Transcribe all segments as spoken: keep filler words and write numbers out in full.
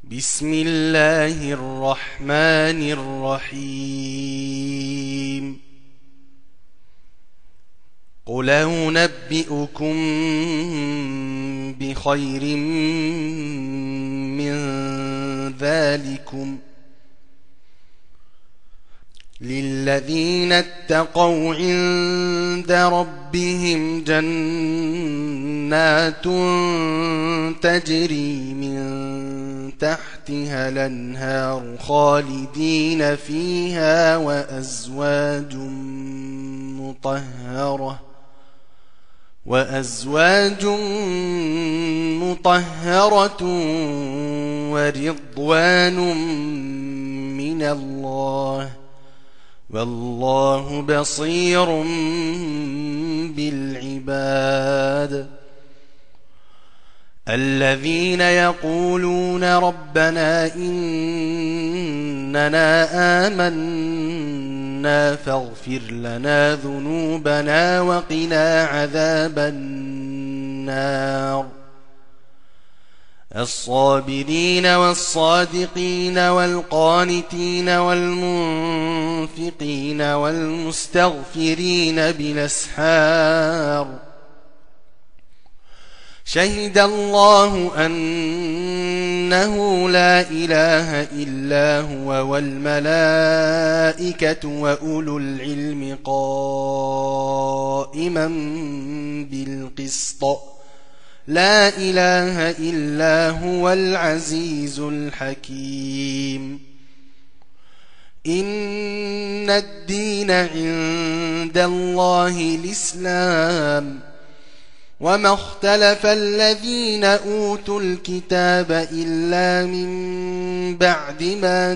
بسم الله الرحمن الرحيم. قل أنبئكم بخير من ذلكم للذين اتقوا عند ربهم جنات تجري من تحتها الأنهار خالدين فيها وأزواج مطهرة وأزواج مطهرة ورضوان من الله والله بصير بالعباد. الذين يقولون ربنا إننا آمنا فاغفر لنا ذنوبنا وقنا عذاب النار. الصابرين والصادقين والقانتين والمنفقين والمستغفرين بالأسحار. شهد الله أنه لا إله إلا هو والملائكة وأولو العلم قائما بالقسط لا إله إلا هو العزيز الحكيم. إن الدين عند الله الإسلام وما اختلف الذين أوتوا الكتاب إلا من بعد ما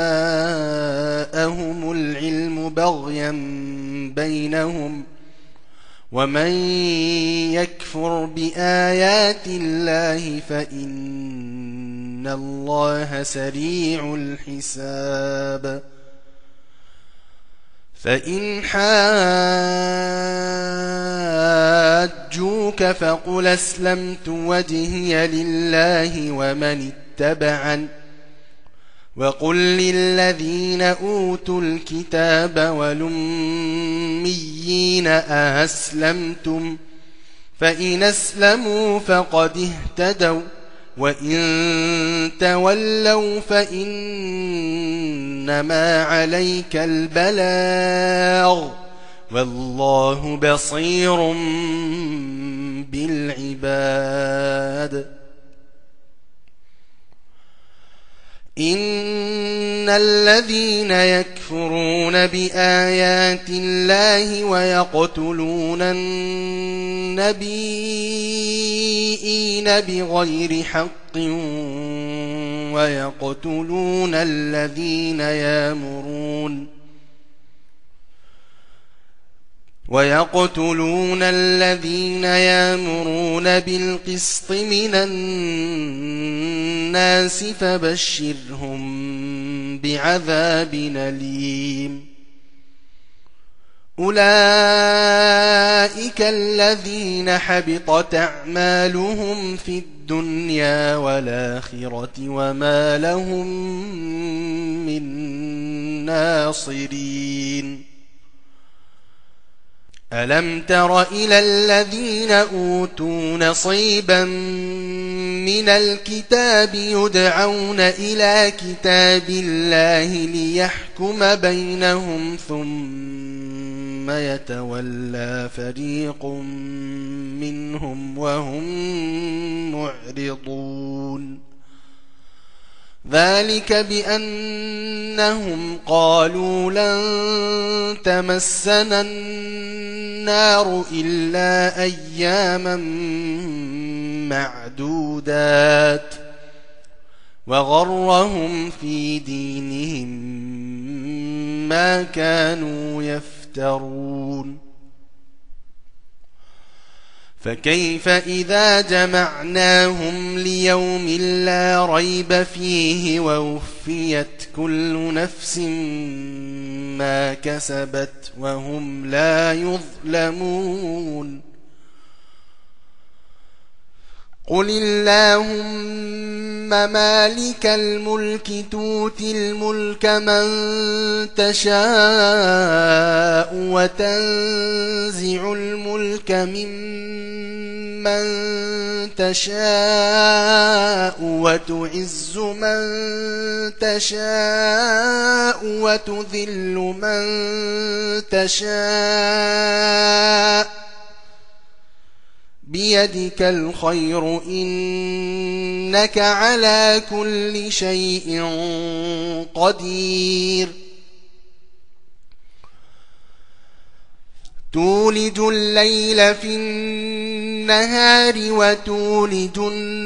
جاءهم العلم بغيا بينهم ومن يكفر بآيات الله فإن الله سريع الحساب. فإن حاجوك فقل أسلمت وجهي لله ومن اتبعن وقل للذين أوتوا الكتاب والأميين أأسلمتم فإن أسلموا فقد اهتدوا وإن تولوا فإنما عليك البلاغ والله بصير بالعباد. إن الذين يكفرون بآيات الله ويقتلون النبيين بغير حق ويقتلون الذين يأمرون ويقتلون الذين يأمرون بالقسط من الناس فبشرهم بعذاب أليم. أولئك الذين حبطت أعمالهم في الدنيا والآخرة وما لهم من ناصرين. ألم تر إلى الذين أوتوا نصيبا من الكتاب يدعون إلى كتاب الله ليحكم بينهم ثم يتولى فريق منهم وهم معرضون. ذلك بأنهم قالوا لن تمسنا النار إلا أياما معدودات وغرهم في دينهم ما كانوا يفترون. فكيف إذا جمعناهم ليوم لا ريب فيه ووفيت كل نفس ما كسبت وهم لا يظلمون. قل اللهم مالك الملك تؤتي الملك من تشاء وتنزع الملك ممن تشاء وتعز من تشاء وتذل من تشاء بيدك الخير إنك على كل شيء قدير تولج الليل في النهار وتولج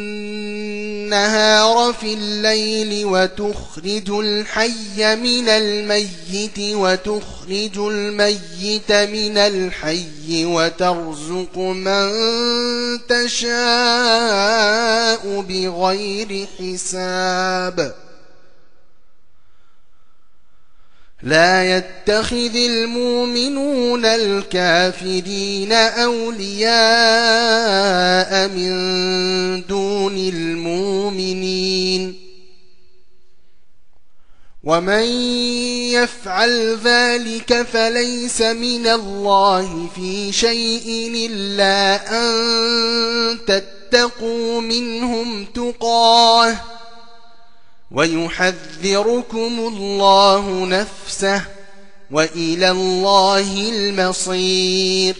النهار في الليل وتخرج الحي من الميت وتخرج الميت من الحي وترزق من تشاء بغير حساب لا يتخذ المؤمنون الكافرين أولياء من دون المؤمنين ومن يفعل ذلك فليس من الله في شيء إلا أن تتقوا منهم تقاه ويحذركم الله نفسه وإلى الله المصير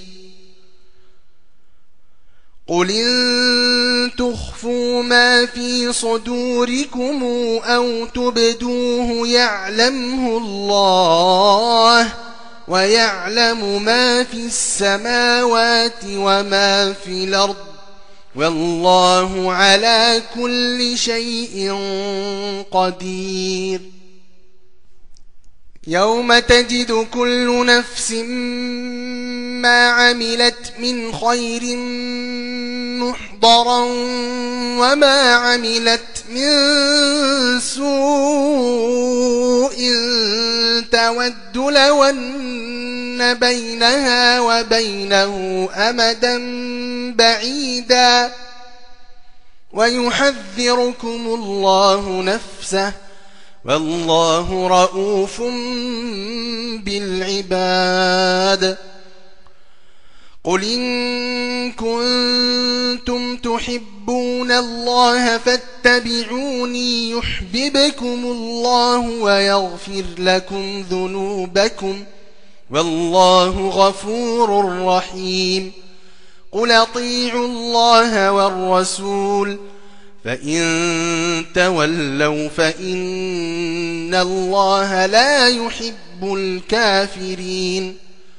قل إن تخفوا ما في صدوركم أو تبدوه يعلمه الله ويعلم ما في السماوات وما في الأرض والله على كل شيء قدير يوم تجد كل نفس ما عملت من خير محضرا وما عملت من سوء تود لو أن بينها وبينه أمدا بعيدا ويحذركم الله نفسه والله رؤوف بالعباد قل إن كنتم تحبون الله فاتبعوني يحببكم الله ويغفر لكم ذنوبكم والله غفور رحيم قل اطيعوا الله والرسول فإن تولوا فإن الله لا يحب الكافرين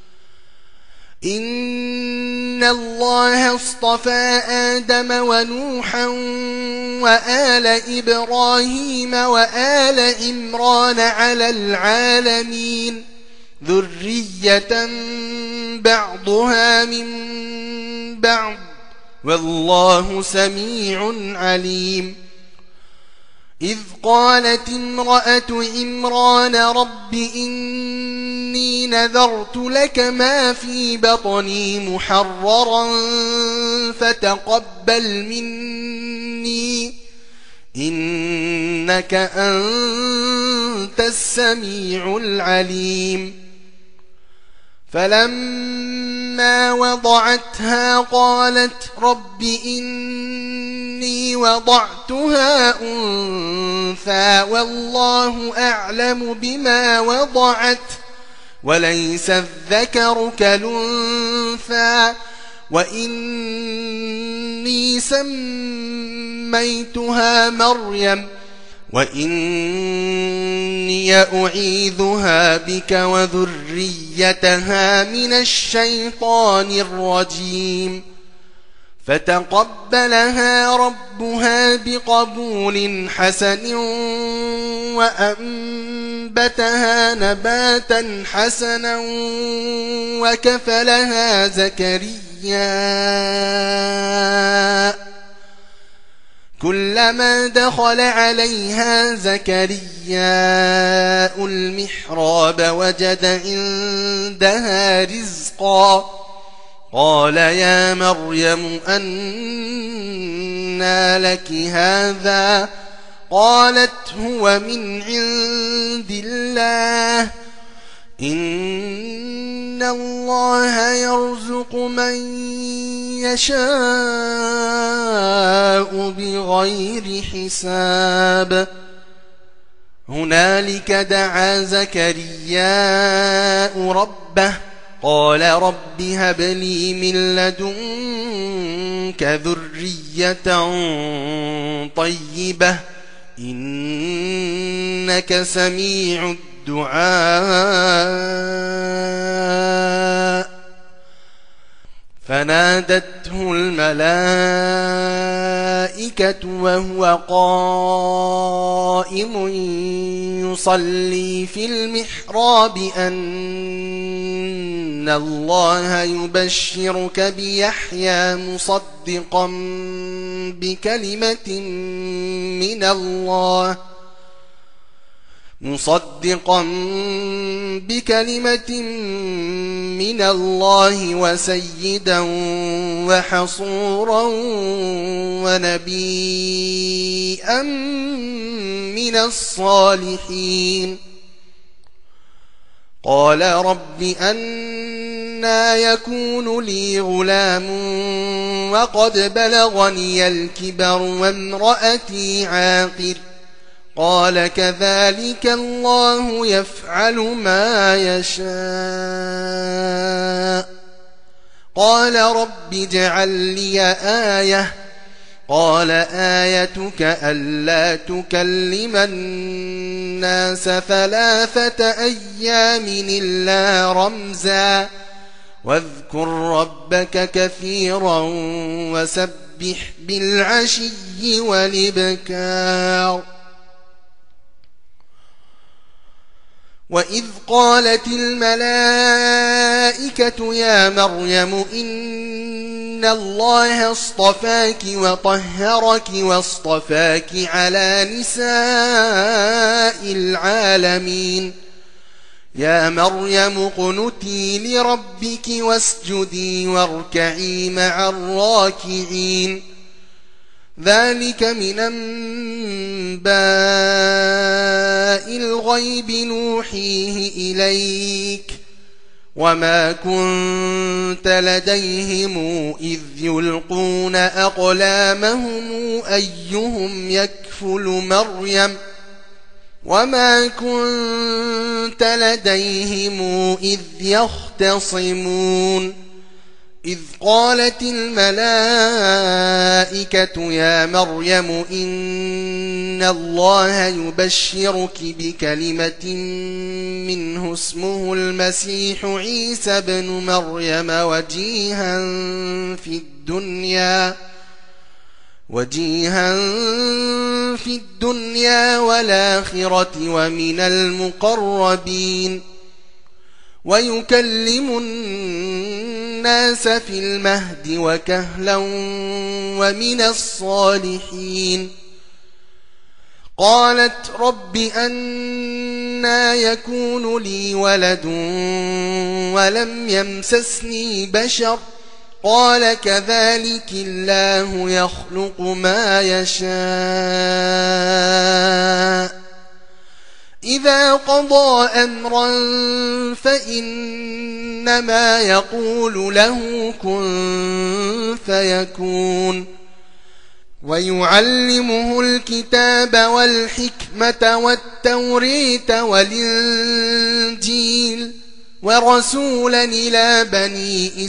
إن الله اصطفى آدم ونوحا وآل إبراهيم وآل عمران على العالمين ذرية بعضها من بعض والله سميع عليم إذ قالت امرأة عمران رب إني نذرت لك ما في بطني محررا فتقبل مني إنك أنت السميع العليم فلما وضعتها قالت رب إني وضعتها أنثى والله أعلم بما وضعت وليس الذكر كالأنثى وإني سميتها مريم وإني أعيذها بك وذريتها من الشيطان الرجيم فتقبلها ربها بقبول حسن وأنبتها نباتا حسنا وكفلها زكريا كلما دخل عليها زكريا المحراب وجد عندها رزقا قال يا مريم أنى لك هذا قالت هو من عند الله إن الله يرزق من يشاء بغير حساب هنالك دعا زكرياء ربه قال رب هب لي من لدنك ذرية طيبة إنك سميع الدعاء فنادته الملائكة وهو قائم يصلي في المحراب أن الله يبشرك بيحيى مصدقا بكلمة من الله مصدقا بكلمة من الله وسيدا وحصورا ونبيا من الصالحين قال رب أنى يكون لي غلام وقد بلغني الكبر وامرأتي عاقر قال كذلك الله يفعل ما يشاء قال رب اجعل لي آية قال آيتك ألا تكلم الناس ثلاثة أيام إلا رمزا واذكر ربك كثيرا وسبح بالعشي والإبكار وإذ قالت الملائكة يا مريم إن الله اصطفاك وطهرك واصطفاك على نساء العالمين يا مريم اقنتي لربك واسجدي واركعي مع الراكعين ذلك من أنباء الغيب نوحيه إليك وما كنت لديهم إذ يلقون أقلامهم أيهم يكفل مريم وما كنت لديهم إذ يختصمون إذ قالت الملائكة يا مريم إن الله يبشرك بكلمة منه اسمه المسيح عيسى بن مريم وجيها في الدنيا وجيها في الدنيا والآخرة ومن المقربين ويكلم الناس في المهد وكهلا ومن الصالحين قالت رب أنى يكون لي ولد ولم يمسسني بشر قال كذلك الله يخلق ما يشاء إذا قضى أمرا فإنما يقول له كن فيكون ويعلمه الكتاب والحكمة والتوريت والإنجيل ورسولا إلى بني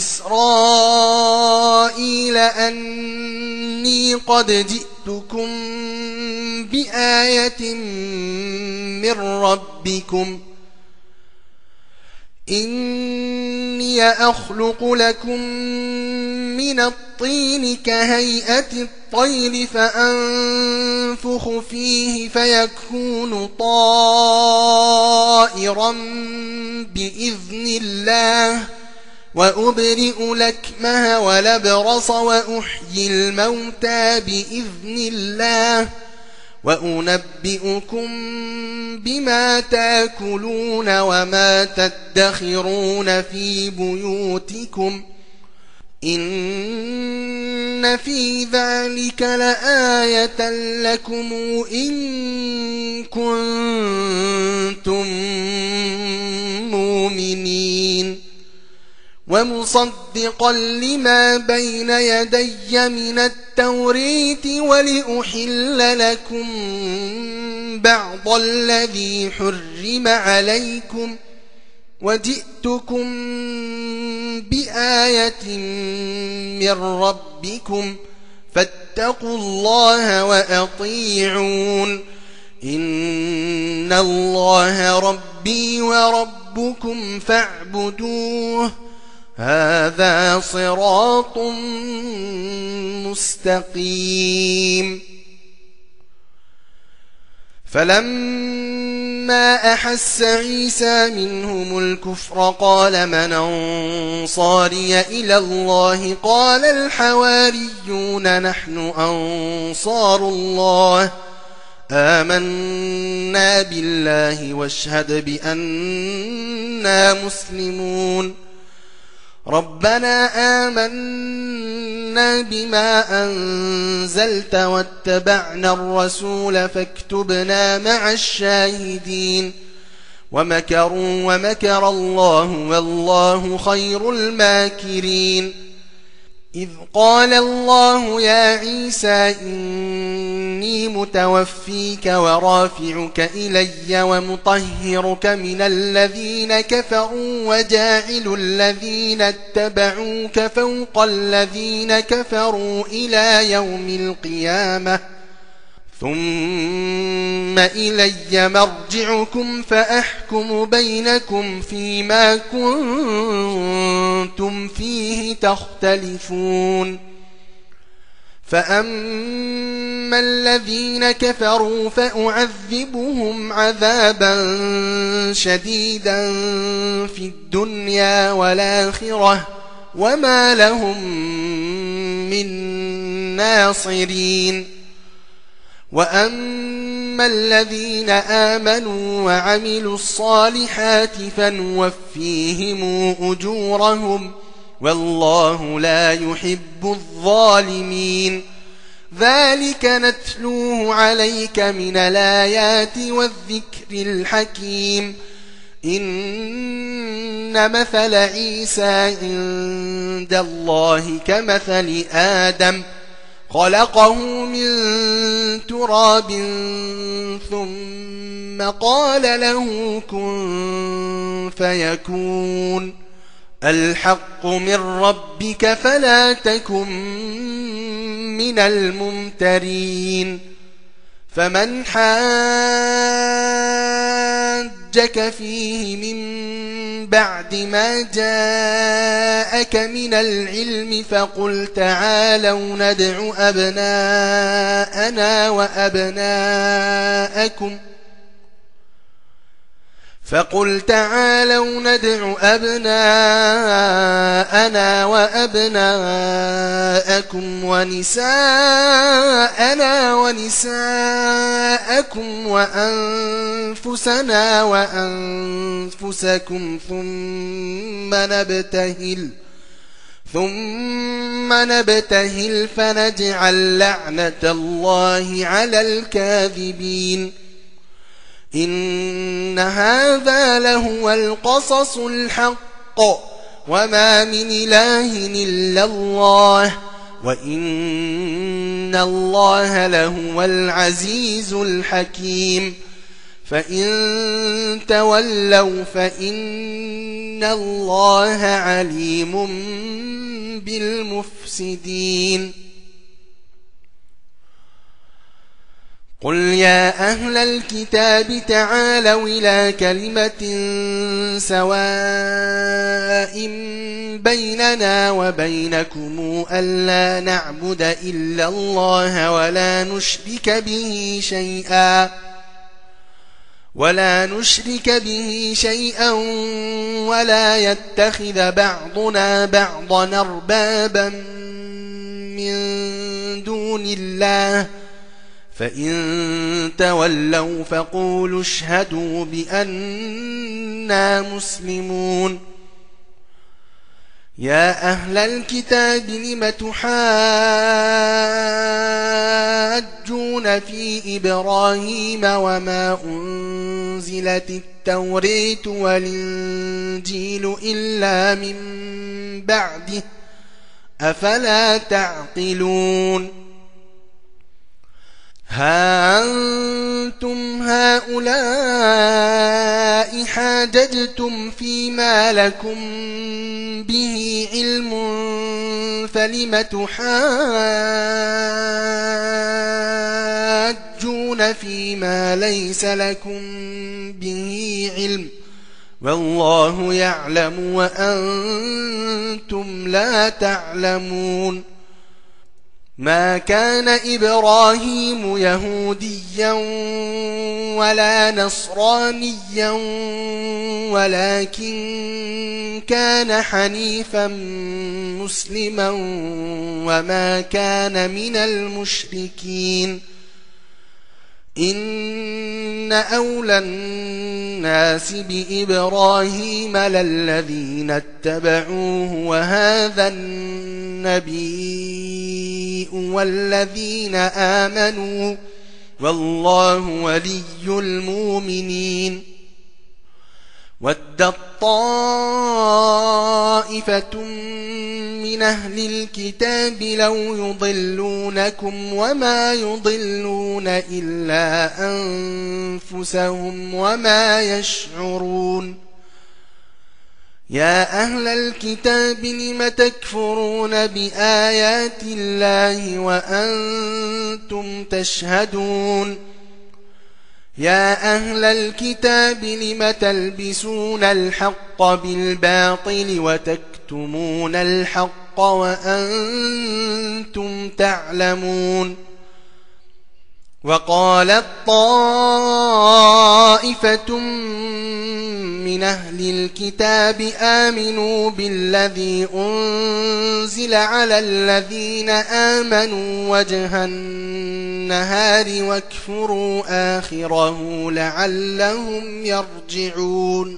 إسرائيل أني قد جئتكم بآية من ربكم إني أخلق لكم من الطين كهيئة الطير فأنفخ فيه فيكون طائرا بإذن الله وأبرئ لكمه ولبرص وأحيي الموتى بإذن الله وأنبئكم بما تاكلون وما تدخرون في بيوتكم إن في ذلك لآية لكم إن كنتم مؤمنين ومصدقا لما بين يدي من التوريت ولأحل لكم بعض الذي حرم عليكم وجئتكم بآية من ربكم فاتقوا الله وأطيعون إن الله ربي وربكم فاعبدوه هذا صراط مستقيم فلما أحس عيسى منهم الكفر قال من أنصاري إلى الله قال الحواريون نحن أنصار الله آمنا بالله واشهد بأننا مسلمون ربنا آمنا بما أنزلت واتبعنا الرسول فاكتبنا مع الشاهدين ومكروا ومكر الله والله خير الماكرين إذ قال الله يا عيسى إني متوفيك ورافعك إلي ومطهرك من الذين كفروا وجاعل الذين اتبعوك فوق الذين كفروا إلى يوم القيامة ثم إلي مرجعكم فأحكم بينكم فيما كنتم فيه تختلفون فأما الذين كفروا فأعذبهم عذابا شديدا في الدنيا والآخرة وما لهم من ناصرين وأما الذين آمنوا وعملوا الصالحات فنوفيهم أجورهم والله لا يحب الظالمين ذلك نتلوه عليك من الآيات والذكر الحكيم إن مثل عيسى عند الله كمثل آدم خلقه من تراب ثم قال له كن فيكون الحق من ربك فلا تكن من الممترين فمن حاجك فيه من بعد ما جاءك من العلم فقل تعالوا ندع أبناءنا وأبناءكم فقل تعالوا ندع أبناءنا وأبناءكم ونساءنا ونساءكم وأنفسنا وأنفسكم ثم نبتهل ثم نبتهل فنجعل لعنة الله على الكاذبين إن هذا لهو القصص الحق وما من إله إلا الله وإن الله لهو العزيز الحكيم فإن تولوا فإن الله عليم بالمفسدين قل يا أهل الكتاب تعالوا إلى كلمة سواء بيننا وبينكم ألا نعبد إلا الله ولا نشرك به شيئا ولا نشرك به شيئا ولا يتخذ بعضنا بعضا أربابا من دون الله فإن تولوا فقولوا اشهدوا بأننا مسلمون يا أهل الكتاب لم تحاجون في إبراهيم وما أنزلت التوراة والإنجيل إلا من بعده أفلا تعقلون ها أنتم هؤلاء حاججتم فيما لكم به علم فلم تحاجون فيما ليس لكم به علم والله يعلم وأنتم لا تعلمون ما كان إبراهيم يهوديا ولا نصرانيا ولكن كان حنيفا مسلما وما كان من المشركين إن أولى الناس بإبراهيم للذين اتبعوه وهذا النبي والذين آمنوا والله ولي المؤمنين ودت طائفة من أهل الكتاب لو يضلونكم وما يضلون إلا أنفسهم وما يشعرون يا أهل الكتاب لم تكفرون بآيات الله وأنتم تشهدون يا أهل الكتاب لم تلبسون الحق بالباطل وتكتمون الحق وأنتم تعلمون وقالت طائفة من أهل الكتاب آمنوا بالذي أنزل على الذين آمنوا وجه النهار واكفروا آخره لعلهم يرجعون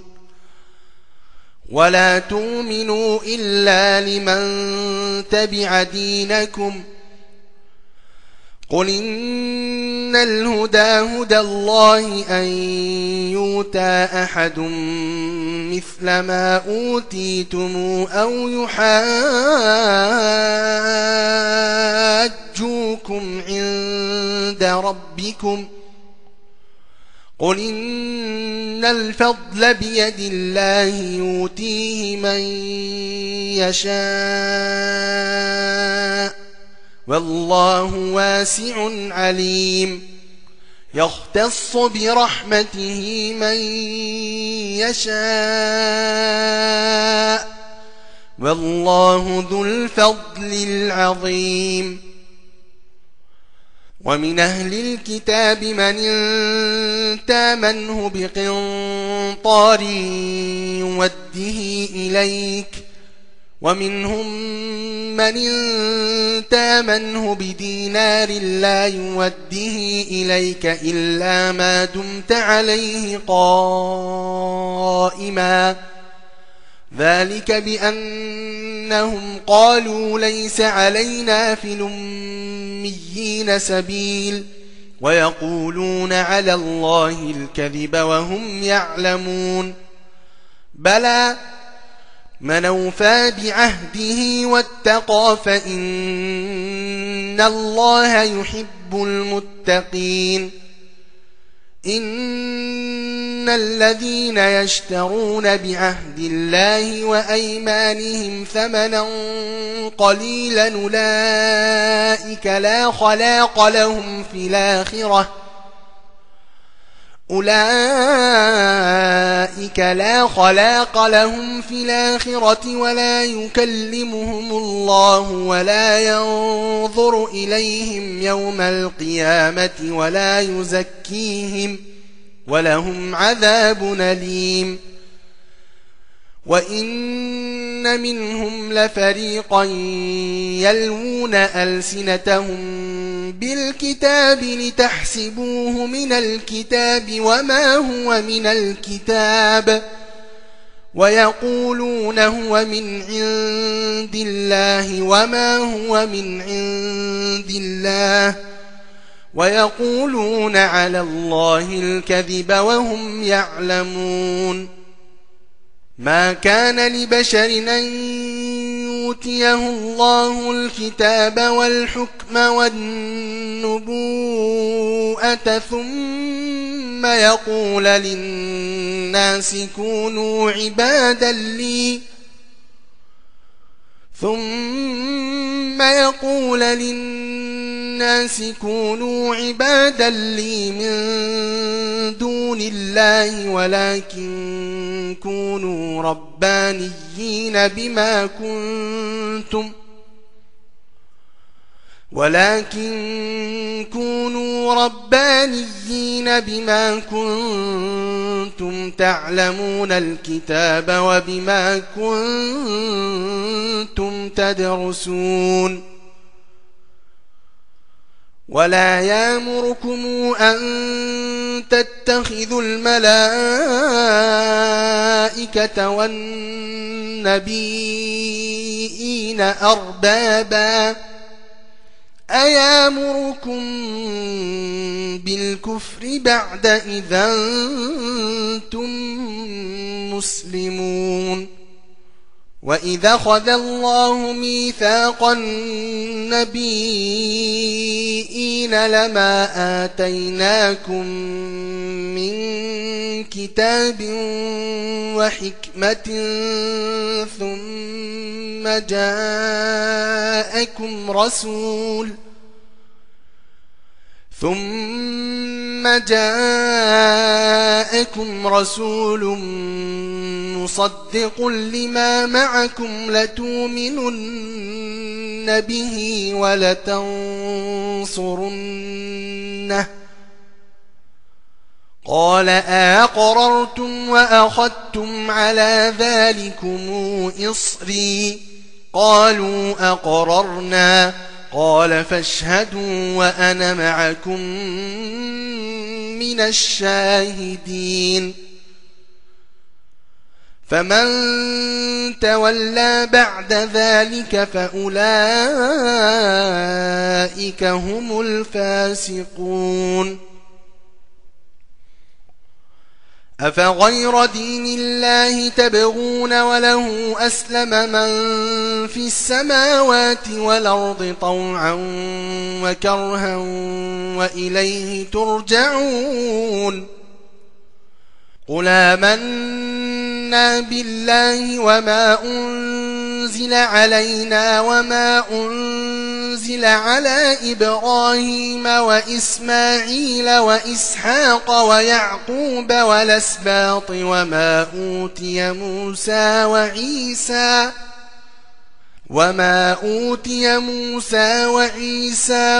ولا تؤمنوا إلا لمن تبع دينكم قل إن الهدى هدى الله أن يؤتى أحد مثل ما أوتيتم أو يحاجوكم عند ربكم قل إن الفضل بيد الله يؤتيه من يشاء والله واسع عليم يختص برحمته من يشاء والله ذو الفضل العظيم ومن أهل الكتاب من تامنه بقنطار يوده إليك ومنهم من تامنه بدينار لا يوده إليك إلا ما دمت عليه قائما ذلك بأنهم قالوا ليس علينا في الأميين سبيل ويقولون على الله الكذب وهم يعلمون بلى من أوفى بعهده واتقى فإن الله يحب المتقين إن الذين يشترون بعهد الله وأيمانهم ثمنا قليلا أولئك لا خلاق لهم في الآخرة أولئك لا خلاق لهم في الآخرة ولا يكلمهم الله ولا ينظر إليهم يوم القيامة ولا يزكيهم ولهم عذاب أليم وإن منهم لفريقا يلوون ألسنتهم بالكتاب لتحسبوه من الكتاب وما هو من الكتاب ويقولون هو من عند الله وما هو من عند الله ويقولون على الله الكذب وهم يعلمون ما كان لبشر أن يؤتيه الله الكتاب والحكم والنبوءة ثم يقول للناس كونوا عبادا لي ثم يقول للناس كونوا عبادا لي من دون الله ولكن كونوا ربانيين بما كنتم ولكن كونوا ربانيين بما كنتم تعلمون الكتاب وبما كنتم تدرسون ولا يأمركم أن تتخذوا الملائكة والنبيين أربابا أيامركم بالكفر بعد إذا أنتم مسلمون وإذا أخذ الله ميثاق النبيين لما آتيناكم من كتاب وحكمة ثم جاءكم رسول ثم جاءكم رسول مصدق لما معكم لتؤمنن به ولتنصرنه قال أأقررتم وأخذتم على ذلكم إصري قالوا أقررنا قال فاشهدوا وأنا معكم من الشاهدين فمن تولى بعد ذلك فأولئك هم الفاسقون أفغير دين الله تبغون وله أسلم من في السماوات والأرض طوعا وكرها وإليه ترجعون قل آمنا بالله وما أنزل علينا وما أنزل على إبراهيم وإسماعيل وإسحاق ويعقوب والأسباط وما أوتي موسى وعيسى وما أوتي موسى وعيسى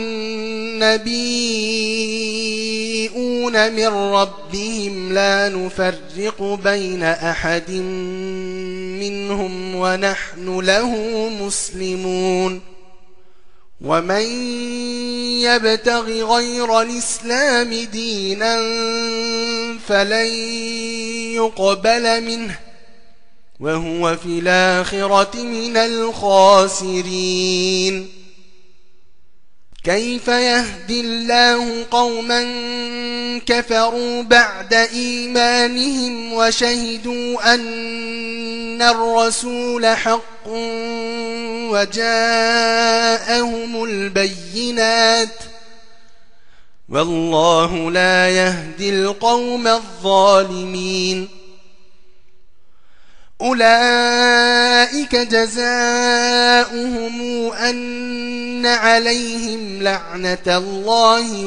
والنبيون من ربهم لا نفرق بين أحد منهم ونحن له مسلمون ومن يبتغ غير الإسلام دينا فلن يقبل منه وهو في الآخرة من الخاسرين كيف يهدي الله قوما كفروا بعد إيمانهم وشهدوا أن الرسول حق وجاءهم البينات والله لا يهدي القوم الظالمين أولئك جزاؤهم أن عليهم لعنة الله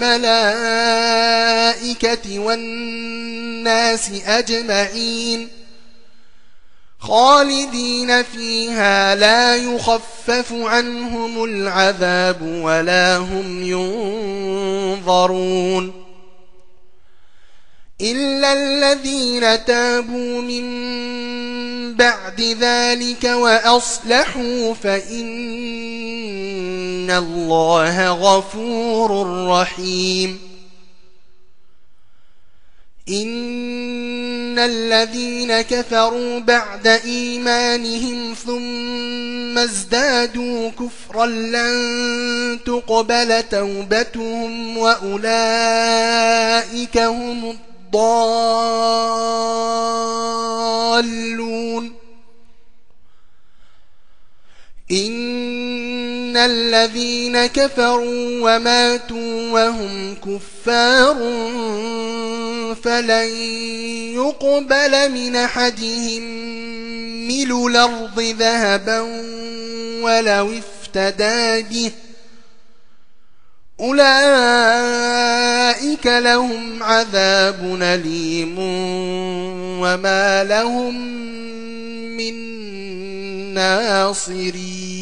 والملائكة والناس أجمعين خالدين فيها لا يخفف عنهم العذاب ولا هم ينظرون إلا الذين تابوا من بعد ذلك وأصلحوا فإن الله غفور رحيم إن الذين كفروا بعد إيمانهم ثم ازدادوا كفرا لن تقبل توبتهم وأولئك هم الضالون. إن الذين كفروا وماتوا وهم كفار فلن يقبل من أحدهم ملء الأرض ذهبا ولو افتدى به أولئك لهم عذاب أليم وما لهم من ناصرين.